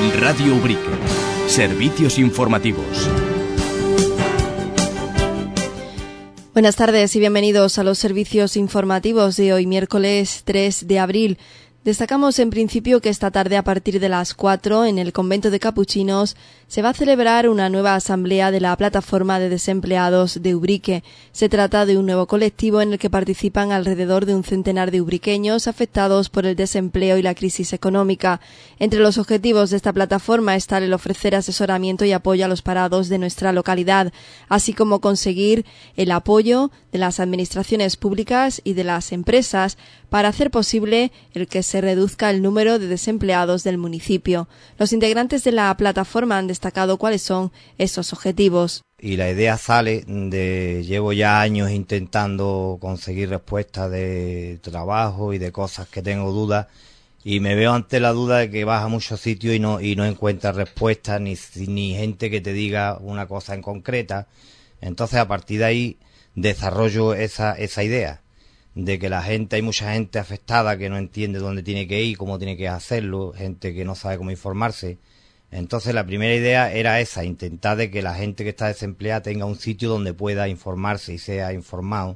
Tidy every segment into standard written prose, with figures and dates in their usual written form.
Radio Ubrique. Servicios informativos. Buenas tardes y bienvenidos a los servicios informativos de hoy, miércoles 3 de abril. Destacamos en principio que esta tarde a partir de las 4 en el convento de Capuchinos se va a celebrar una nueva asamblea de la plataforma de desempleados de Ubrique. Se trata de un nuevo colectivo en el que participan alrededor de un centenar de ubriqueños afectados por el desempleo y la crisis económica. Entre los objetivos de esta plataforma está el ofrecer asesoramiento y apoyo a los parados de nuestra localidad, así como conseguir el apoyo de las administraciones públicas y de las empresas para hacer posible el que se reduzca el número de desempleados del municipio. Los integrantes de la plataforma han destacado cuáles son esos objetivos. Y la idea sale de, llevo ya años intentando conseguir respuestas de trabajo y de cosas que tengo dudas, y me veo ante la duda de que vas a muchos sitios y no encuentras respuestas ni gente que te diga una cosa en concreta. Entonces a partir de ahí desarrollo esa idea de que hay mucha gente afectada que no entiende dónde tiene que ir, cómo tiene que hacerlo, gente que no sabe cómo informarse. Entonces la primera idea era esa, intentar de que la gente que está desempleada tenga un sitio donde pueda informarse y sea informado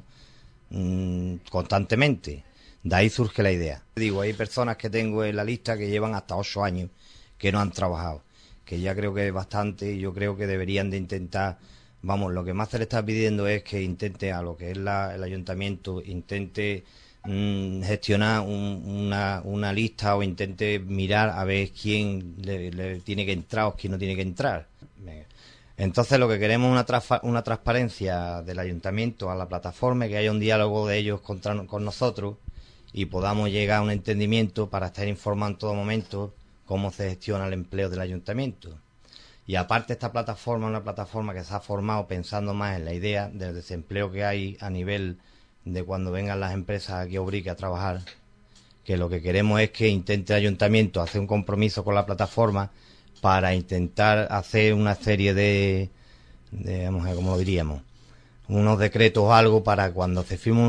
constantemente. De ahí surge la idea. Digo, hay personas que tengo en la lista que llevan hasta 8 años que no han trabajado, que ya creo que es bastante, y yo creo que deberían de intentar. Vamos, lo que más se le está pidiendo es que intente, a lo que es el ayuntamiento, intente gestionar una lista, o intente mirar a ver quién le tiene que entrar o quién no tiene que entrar. Entonces lo que queremos es una transparencia del ayuntamiento a la plataforma, que haya un diálogo de ellos con nosotros y podamos llegar a un entendimiento para estar informando en todo momento cómo se gestiona el empleo del ayuntamiento. Y aparte esta plataforma es una plataforma que se ha formado pensando más en la idea del desempleo que hay a nivel de cuando vengan las empresas aquí a Ubrique a trabajar, que lo que queremos es que intente el ayuntamiento hacer un compromiso con la plataforma para intentar hacer una serie de vamos a ver cómo lo diríamos, unos decretos o algo para cuando se firme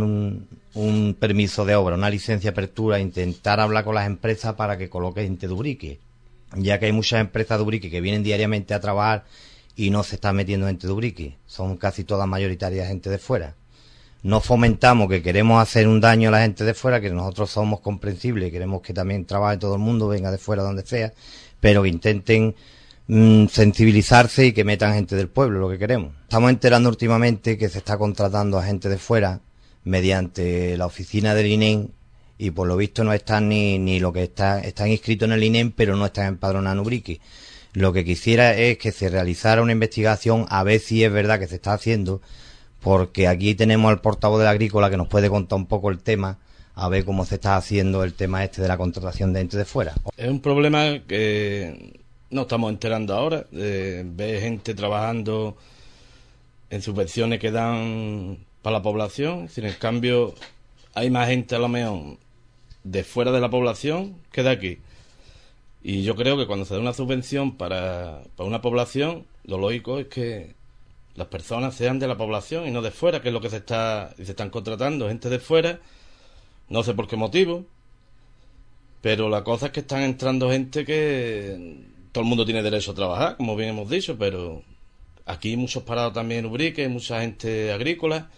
un permiso de obra, una licencia de apertura, intentar hablar con las empresas para que coloque gente de Ubrique, ya que hay muchas empresas de Ubrique que vienen diariamente a trabajar y no se están metiendo gente de Ubrique, son casi todas mayoritarias gente de fuera. No fomentamos que queremos hacer un daño a la gente de fuera, que nosotros somos comprensibles, queremos que también trabaje todo el mundo, venga de fuera donde sea, pero que intenten sensibilizarse y que metan gente del pueblo, lo que queremos. Estamos enterando últimamente que se está contratando a gente de fuera mediante la oficina del INEM, y por lo visto no están ni lo que están inscritos en el INEM, pero no están empadronados en Ubrique. Lo que quisiera es que se realizara una investigación a ver si es verdad que se está haciendo, porque aquí tenemos al portavoz de la Agrícola que nos puede contar un poco el tema, a ver cómo se está haciendo el tema de la contratación de gente de fuera. Es un problema que no estamos enterando ahora, ver gente trabajando en subvenciones que dan para la población, sin en cambio hay más gente a lo mejor de fuera de la población que de aquí. Y yo creo que cuando se da una subvención para una población, lo lógico es que las personas sean de la población y no de fuera, que es lo que se están contratando gente de fuera, no sé por qué motivo, pero la cosa es que están entrando gente que todo el mundo tiene derecho a trabajar, como bien hemos dicho, pero aquí hay muchos parados también en Ubrique, mucha gente agrícola,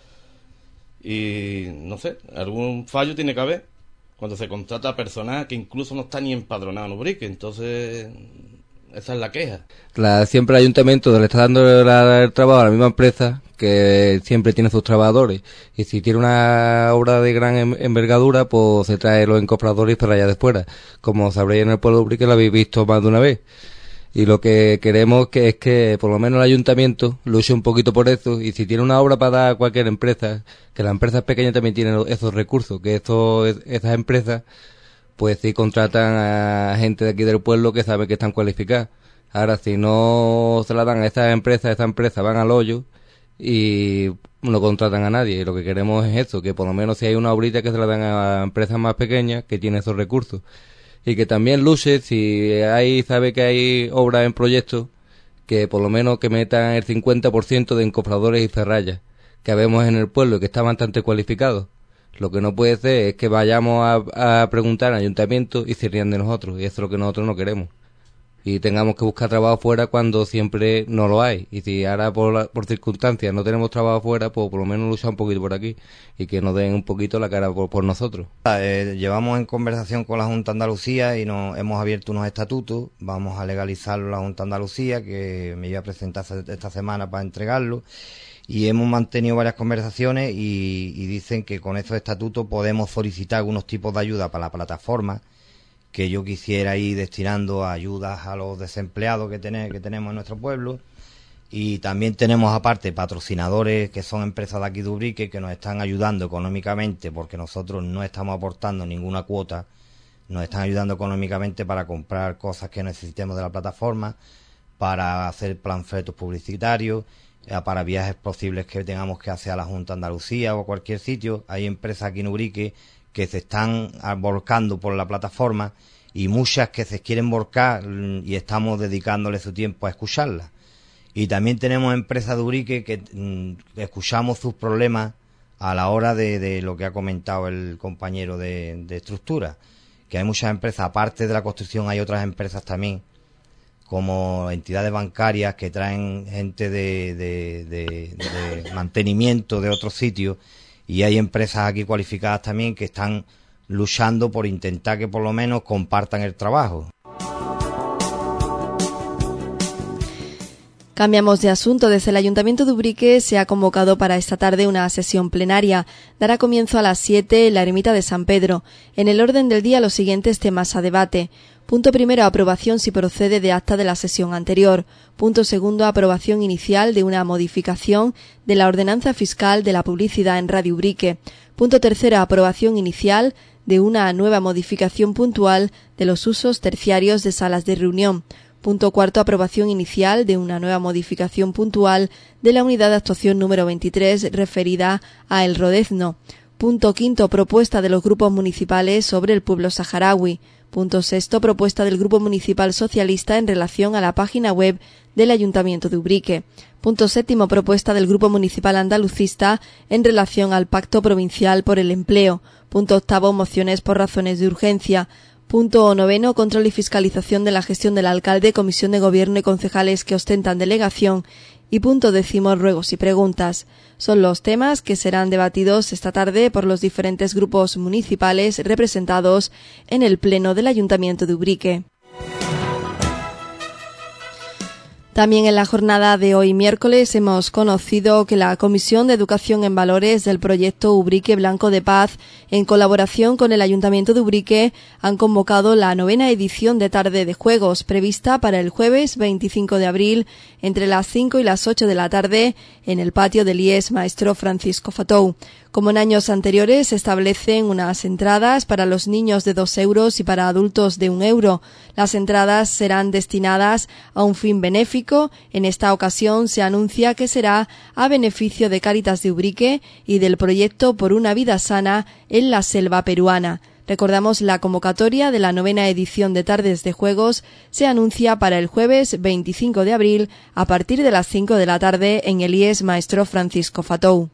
y no sé, algún fallo tiene que haber cuando se contrata a personal que incluso no está ni empadronado en Ubrique. Entonces esa es la queja. Siempre el ayuntamiento le está dando el trabajo a la misma empresa que siempre tiene sus trabajadores, y si tiene una obra de gran envergadura, pues se trae los encofradores y allá de fuera, como sabréis en el pueblo de Ubrique, lo habéis visto más de una vez. Y lo que queremos es que por lo menos el ayuntamiento luche un poquito por eso, y si tiene una obra para dar a cualquier empresa, que las empresas pequeñas también tienen esos recursos, que esas empresas pues sí contratan a gente de aquí del pueblo que sabe que están cualificadas. Ahora, si no se la dan a esas empresas van al hoyo y no contratan a nadie. Y lo que queremos es eso, que por lo menos si hay una obrita que se la dan a empresas más pequeñas que tienen esos recursos. Y que también luche, si sabe que hay obras en proyecto, que por lo menos que metan el 50% de encofradores y ferrallas que vemos en el pueblo y que están bastante cualificados. Lo que no puede ser es que vayamos a preguntar al ayuntamiento y se rían de nosotros, y eso es lo que nosotros no queremos. y tengamos que buscar trabajo fuera cuando siempre no lo hay. Y si ahora por circunstancias no tenemos trabajo fuera, pues por lo menos luchar un poquito por aquí y que nos den un poquito la cara por nosotros. Llevamos en conversación con la Junta de Andalucía y hemos abierto unos estatutos. Vamos a legalizarlo la Junta de Andalucía, que me iba a presentar esta semana para entregarlo. Y hemos mantenido varias conversaciones y dicen que con estos estatutos podemos solicitar algunos tipos de ayuda para la plataforma, que yo quisiera ir destinando a ayudas a los desempleados que tenemos en nuestro pueblo. Y también tenemos aparte patrocinadores que son empresas de aquí de Ubrique que nos están ayudando económicamente, porque nosotros no estamos aportando ninguna cuota, nos están ayudando económicamente para comprar cosas que necesitemos de la plataforma, para hacer panfletos publicitarios, para viajes posibles que tengamos que hacer a la Junta de Andalucía o a cualquier sitio. Hay empresas aquí en Ubrique que se están volcando por la plataforma y muchas que se quieren volcar y estamos dedicándole su tiempo a escucharlas. Y también tenemos empresas de Ubrique que escuchamos sus problemas a la hora de lo que ha comentado el compañero de estructura, que hay muchas empresas, aparte de la construcción hay otras empresas también, como entidades bancarias que traen gente de mantenimiento de otros sitios, y hay empresas aquí cualificadas también que están luchando por intentar que por lo menos compartan el trabajo. Cambiamos de asunto. Desde el Ayuntamiento de Ubrique se ha convocado para esta tarde una sesión plenaria. Dará comienzo a las 7 en la ermita de San Pedro. En el orden del día los siguientes temas a debate. Punto primero, aprobación si procede de acta de la sesión anterior. Punto segundo, aprobación inicial de una modificación de la ordenanza fiscal de la publicidad en Radio Ubrique. Punto tercero, aprobación inicial de una nueva modificación puntual de los usos terciarios de salas de reunión. Punto cuarto, aprobación inicial de una nueva modificación puntual de la unidad de actuación número 23 referida a El Rodezno. Punto quinto, propuesta de los grupos municipales sobre el pueblo saharaui. Punto sexto, propuesta del Grupo Municipal Socialista en relación a la página web del Ayuntamiento de Ubrique. Punto séptimo, propuesta del Grupo Municipal Andalucista en relación al Pacto Provincial por el Empleo. Punto octavo, mociones por razones de urgencia. Punto noveno, control y fiscalización de la gestión del alcalde, comisión de gobierno y concejales que ostentan delegación. Y punto décimo, ruegos y preguntas. Son los temas que serán debatidos esta tarde por los diferentes grupos municipales representados en el Pleno del Ayuntamiento de Ubrique. También en la jornada de hoy miércoles hemos conocido que la Comisión de Educación en Valores del proyecto Ubrique Blanco de Paz, en colaboración con el Ayuntamiento de Ubrique, han convocado la 9ª edición de Tarde de Juegos, prevista para el jueves 25 de abril, entre las 5 y las 8 de la tarde, en el patio del IES Maestro Francisco Fatou. Como en años anteriores, se establecen unas entradas para los niños de 2 euros y para adultos de 1 euro. Las entradas serán destinadas a un fin benéfico. En esta ocasión se anuncia que será a beneficio de Cáritas de Ubrique y del proyecto Por una vida sana en la selva peruana. Recordamos, la convocatoria de la 9ª edición de Tardes de Juegos se anuncia para el jueves 25 de abril a partir de las 5 de la tarde en el IES Maestro Francisco Fatou.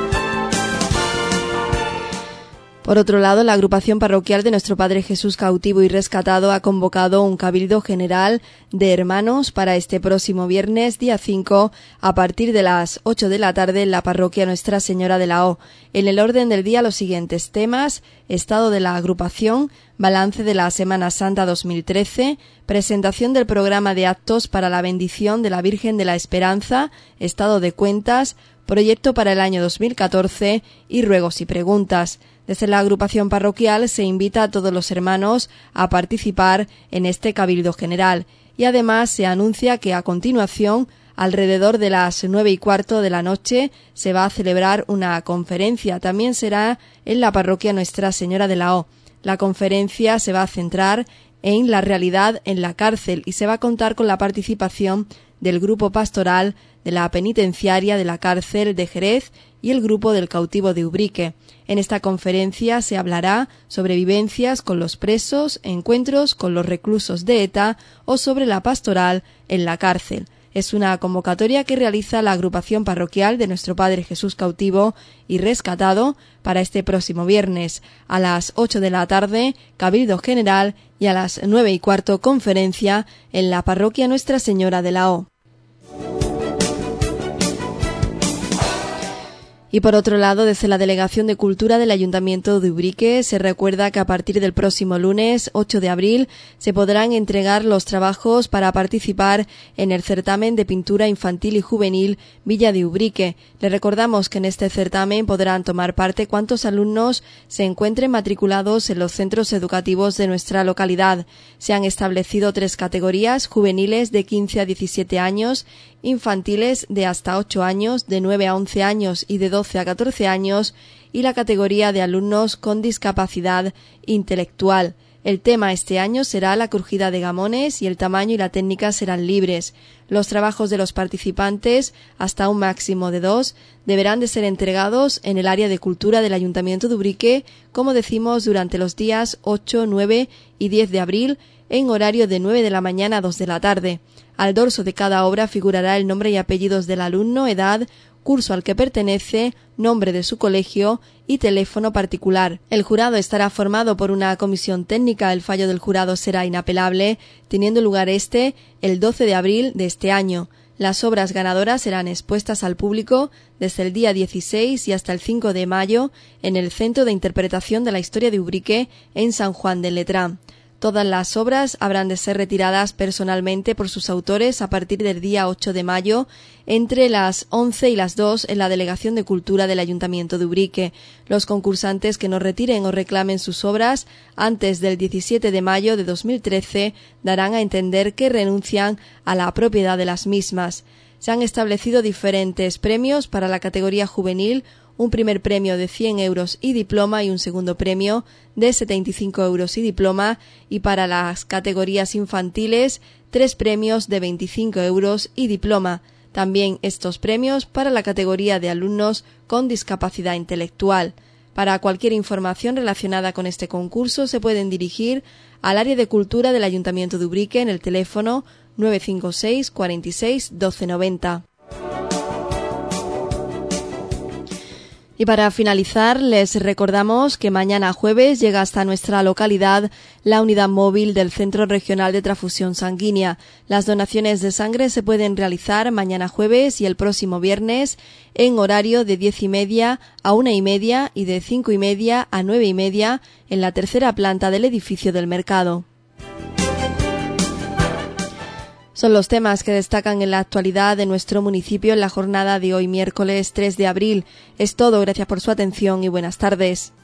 Por otro lado, la agrupación parroquial de Nuestro Padre Jesús Cautivo y Rescatado ha convocado un cabildo general de hermanos para este próximo viernes, día 5, a partir de las 8 de la tarde en la parroquia Nuestra Señora de la O. En el orden del día los siguientes temas: estado de la agrupación, balance de la Semana Santa 2013, presentación del programa de actos para la bendición de la Virgen de la Esperanza, estado de cuentas, proyecto para el año 2014 y ruegos y preguntas. Desde la agrupación parroquial se invita a todos los hermanos a participar en este cabildo general y además se anuncia que a continuación, alrededor de las 9:15 de la noche, se va a celebrar una conferencia. También será en la parroquia Nuestra Señora de la O. La conferencia se va a centrar en la realidad en la cárcel y se va a contar con la participación del grupo pastoral de la penitenciaria de la cárcel de Jerez y el grupo del cautivo de Ubrique. En esta conferencia se hablará sobre vivencias con los presos, encuentros con los reclusos de ETA o sobre la pastoral en la cárcel. Es una convocatoria que realiza la agrupación parroquial de Nuestro Padre Jesús Cautivo y Rescatado para este próximo viernes. A las 8 de la tarde, Cabildo General, y a las 9:15, conferencia en la parroquia Nuestra Señora de la O. Y por otro lado, desde la Delegación de Cultura del Ayuntamiento de Ubrique se recuerda que a partir del próximo lunes 8 de abril se podrán entregar los trabajos para participar en el certamen de pintura infantil y juvenil Villa de Ubrique. Le recordamos que en este certamen podrán tomar parte cuantos alumnos se encuentren matriculados en los centros educativos de nuestra localidad. Se han establecido 3 categorías: juveniles de 15 a 17 años, infantiles de hasta 8 años, de 9 a 11 años y de 12 a 14 años, y la categoría de alumnos con discapacidad intelectual. El tema este año será la crujida de gamones y el tamaño y la técnica serán libres. Los trabajos de los participantes, hasta un máximo de 2, deberán de ser entregados en el área de cultura del Ayuntamiento de Ubrique, como decimos, durante los días 8, 9 y 10 de abril, en horario de 9 de la mañana a 2 de la tarde. Al dorso de cada obra figurará el nombre y apellidos del alumno, edad, curso al que pertenece, nombre de su colegio y teléfono particular. El jurado estará formado por una comisión técnica. El fallo del jurado será inapelable, teniendo lugar el 12 de abril de este año. Las obras ganadoras serán expuestas al público desde el día 16 y hasta el 5 de mayo en el Centro de Interpretación de la Historia de Ubrique en San Juan del Letrán. Todas las obras habrán de ser retiradas personalmente por sus autores a partir del día 8 de mayo entre las 11 y las 2 en la Delegación de Cultura del Ayuntamiento de Ubrique. Los concursantes que no retiren o reclamen sus obras antes del 17 de mayo de 2013 darán a entender que renuncian a la propiedad de las mismas. Se han establecido diferentes premios para la categoría juvenil: un primer premio de 100 euros y diploma y un segundo premio de 75 euros y diploma, y para las categorías infantiles 3 premios de 25 euros y diploma. También estos premios para la categoría de alumnos con discapacidad intelectual. Para cualquier información relacionada con este concurso se pueden dirigir al área de cultura del Ayuntamiento de Ubrique en el teléfono 956 46 1290. Y para finalizar, les recordamos que mañana jueves llega hasta nuestra localidad la unidad móvil del Centro Regional de Transfusión Sanguínea. Las donaciones de sangre se pueden realizar mañana jueves y el próximo viernes en horario de 10:30 a 1:30 y de 5:30 a 9:30 en la tercera planta del edificio del mercado. Son los temas que destacan en la actualidad de nuestro municipio en la jornada de hoy, miércoles 3 de abril. Es todo, gracias por su atención y buenas tardes.